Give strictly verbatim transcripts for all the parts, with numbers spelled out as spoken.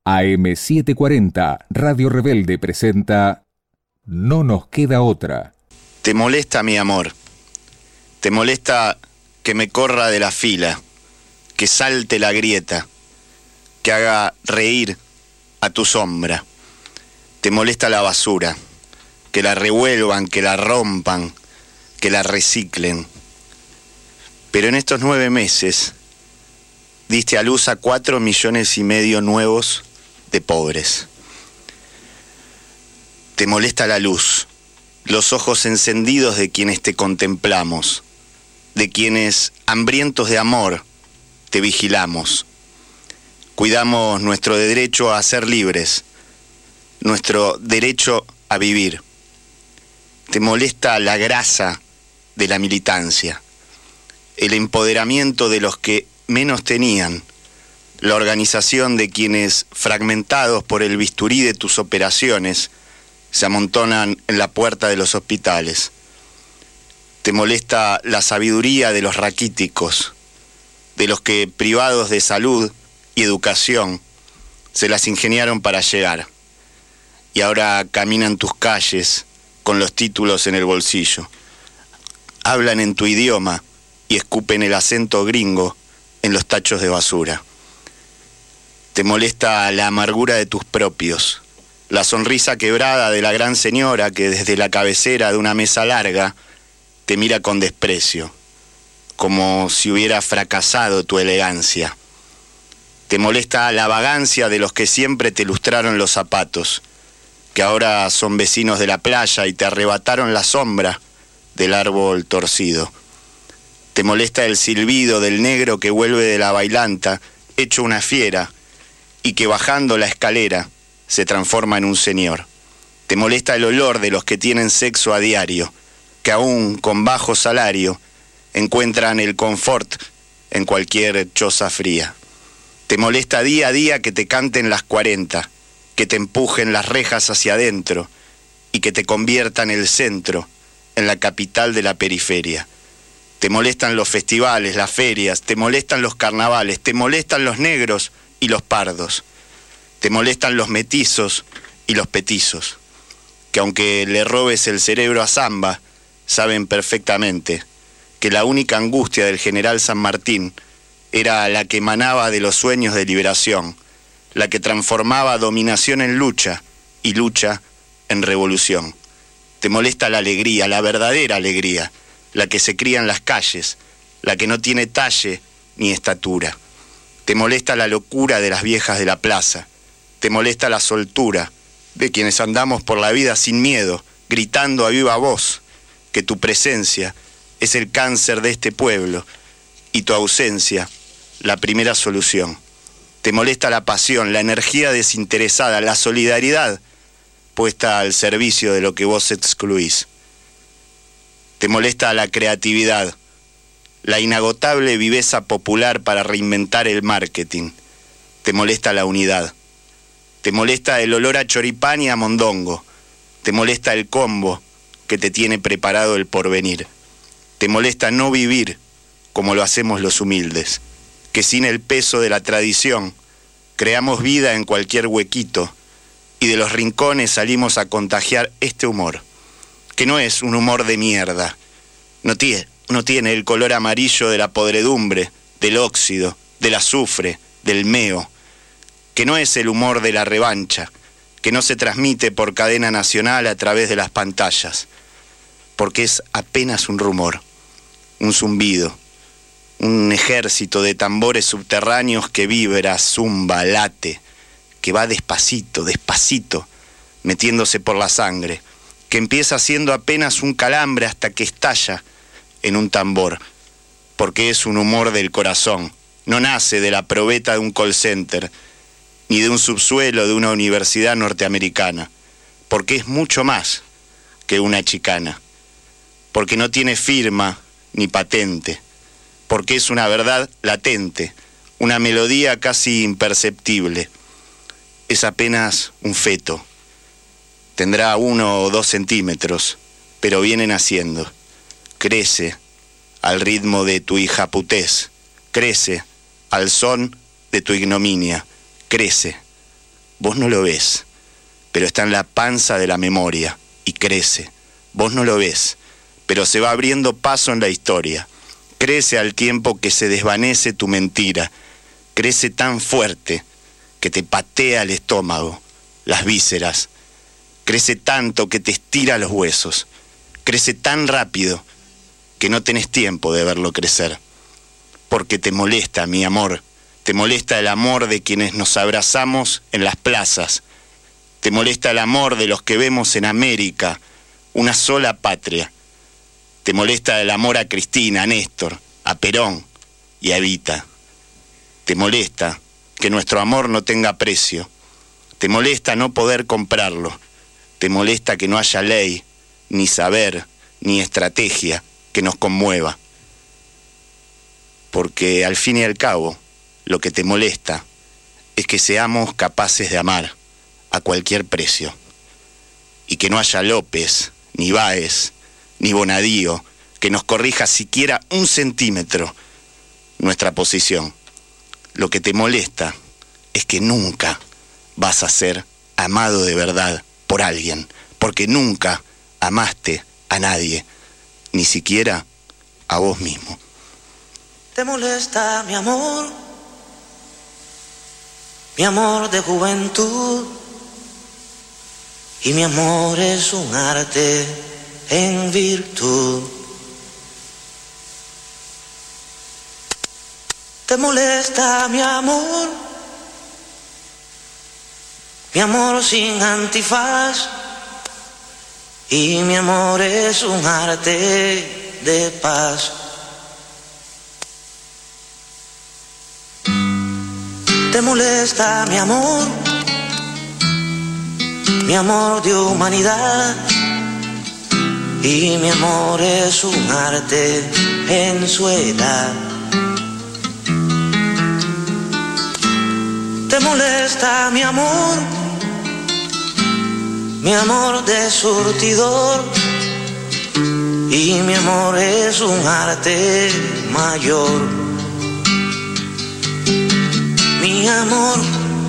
A eme setecientos cuarenta, Radio Rebelde presenta No nos queda otra. Te molesta mi amor, te molesta que me corra de la fila, que salte la grieta, que haga reír a tu sombra. Te molesta la basura, que la revuelvan, que la rompan, que la reciclen. Pero en estos nueve meses diste a luz a cuatro millones y medio nuevos de pobres. Te molesta la luz, los ojos encendidos de quienes te contemplamos, de quienes, hambrientos de amor, te vigilamos. Cuidamos nuestro derecho a ser libres, nuestro derecho a vivir. Te molesta la grasa de la militancia, el empoderamiento de los que menos tenían, la organización de quienes, fragmentados por el bisturí de tus operaciones, se amontonan en la puerta de los hospitales. Te molesta la sabiduría de los raquíticos, de los que, privados de salud y educación, se las ingeniaron para llegar, y ahora caminan tus calles con los títulos en el bolsillo. Hablan en tu idioma y escupen el acento gringo en los tachos de basura. Te molesta la amargura de tus propios, la sonrisa quebrada de la gran señora que desde la cabecera de una mesa larga te mira con desprecio, como si hubiera fracasado tu elegancia. Te molesta la vagancia de los que siempre te lustraron los zapatos, que ahora son vecinos de la playa y te arrebataron la sombra del árbol torcido. Te molesta el silbido del negro que vuelve de la bailanta, hecho una fiera, y que bajando la escalera se transforma en un señor. Te molesta el olor de los que tienen sexo a diario, que aún con bajo salario encuentran el confort en cualquier choza fría. Te molesta día a día que te canten las cuarenta, que te empujen las rejas hacia adentro y que te conviertan el centro en la capital de la periferia. Te molestan los festivales, las ferias, te molestan los carnavales, te molestan los negros y los pardos, te molestan los metizos y los petizos, que aunque le robes el cerebro a Zamba, saben perfectamente que la única angustia del general San Martín era la que emanaba de los sueños de liberación, la que transformaba dominación en lucha y lucha en revolución. Te molesta la alegría, la verdadera alegría, la que se cría en las calles, la que no tiene talle ni estatura. Te molesta la locura de las viejas de la plaza, te molesta la soltura de quienes andamos por la vida sin miedo, gritando a viva voz que tu presencia es el cáncer de este pueblo y tu ausencia la primera solución. Te molesta la pasión, la energía desinteresada, la solidaridad puesta al servicio de lo que vos excluís. Te molesta la creatividad, la inagotable viveza popular para reinventar el marketing. Te molesta la unidad. Te molesta el olor a choripán y a mondongo. Te molesta el combo que te tiene preparado el porvenir. Te molesta no vivir como lo hacemos los humildes, que sin el peso de la tradición creamos vida en cualquier huequito y de los rincones salimos a contagiar este humor, que no es un humor de mierda, no tiene, no tiene el color amarillo de la podredumbre, del óxido, del azufre, del meo, que no es el humor de la revancha, que no se transmite por cadena nacional a través de las pantallas, porque es apenas un rumor, un zumbido, un ejército de tambores subterráneos que vibra, zumba, late, que va despacito, despacito, metiéndose por la sangre, que empieza siendo apenas un calambre hasta que estalla en un tambor, porque es un humor del corazón, no nace de la probeta de un call center, ni de un subsuelo de una universidad norteamericana, porque es mucho más que una chicana, porque no tiene firma ni patente, porque es una verdad latente, una melodía casi imperceptible. Es apenas un feto, tendrá uno o dos centímetros, pero viene naciendo, crece al ritmo de tu hijaputez, crece al son de tu ignominia, crece vos no lo ves, pero está en la panza de la memoria y crece. Vos no lo ves, pero se va abriendo paso en la historia. Crece al tiempo que se desvanece tu mentira. Crece tan fuerte que te patea el estómago, las vísceras. Crece tanto que te estira los huesos. Crece tan rápido que no tenés tiempo de verlo crecer. Porque te molesta, mi amor. Te molesta el amor de quienes nos abrazamos en las plazas. Te molesta el amor de los que vemos en América, una sola patria. Te molesta el amor a Cristina, a Néstor, a Perón y a Evita. Te molesta que nuestro amor no tenga precio. Te molesta no poder comprarlo. Te molesta que no haya ley, ni saber, ni estrategia que nos conmueva. Porque al fin y al cabo, lo que te molesta es que seamos capaces de amar a cualquier precio. Y que no haya López, ni Báez, ni Bonadío, que nos corrija siquiera un centímetro nuestra posición. Lo que te molesta es que nunca vas a ser amado de verdad por alguien, porque nunca amaste a nadie, ni siquiera a vos mismo. ¿Te molesta mi amor? Mi amor de juventud. Y mi amor es un arte en virtud. ¿Te molesta mi amor? Mi amor sin antifaz. Y mi amor es un arte de paz. ¿Te molesta mi amor? Mi amor de humanidad. Y mi amor es un arte en su edad. ¿Te molesta mi amor? Mi amor de surtidor. Y mi amor es un arte mayor. Mi amor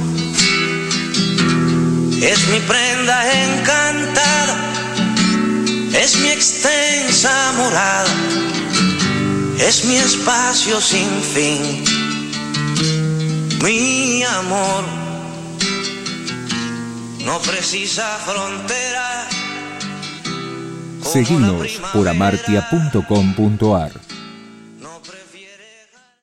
es mi prenda encantada, es mi extensa morada, es mi espacio sin fin. Mi amor no precisa frontera. Seguinos por amartia punto com punto ar.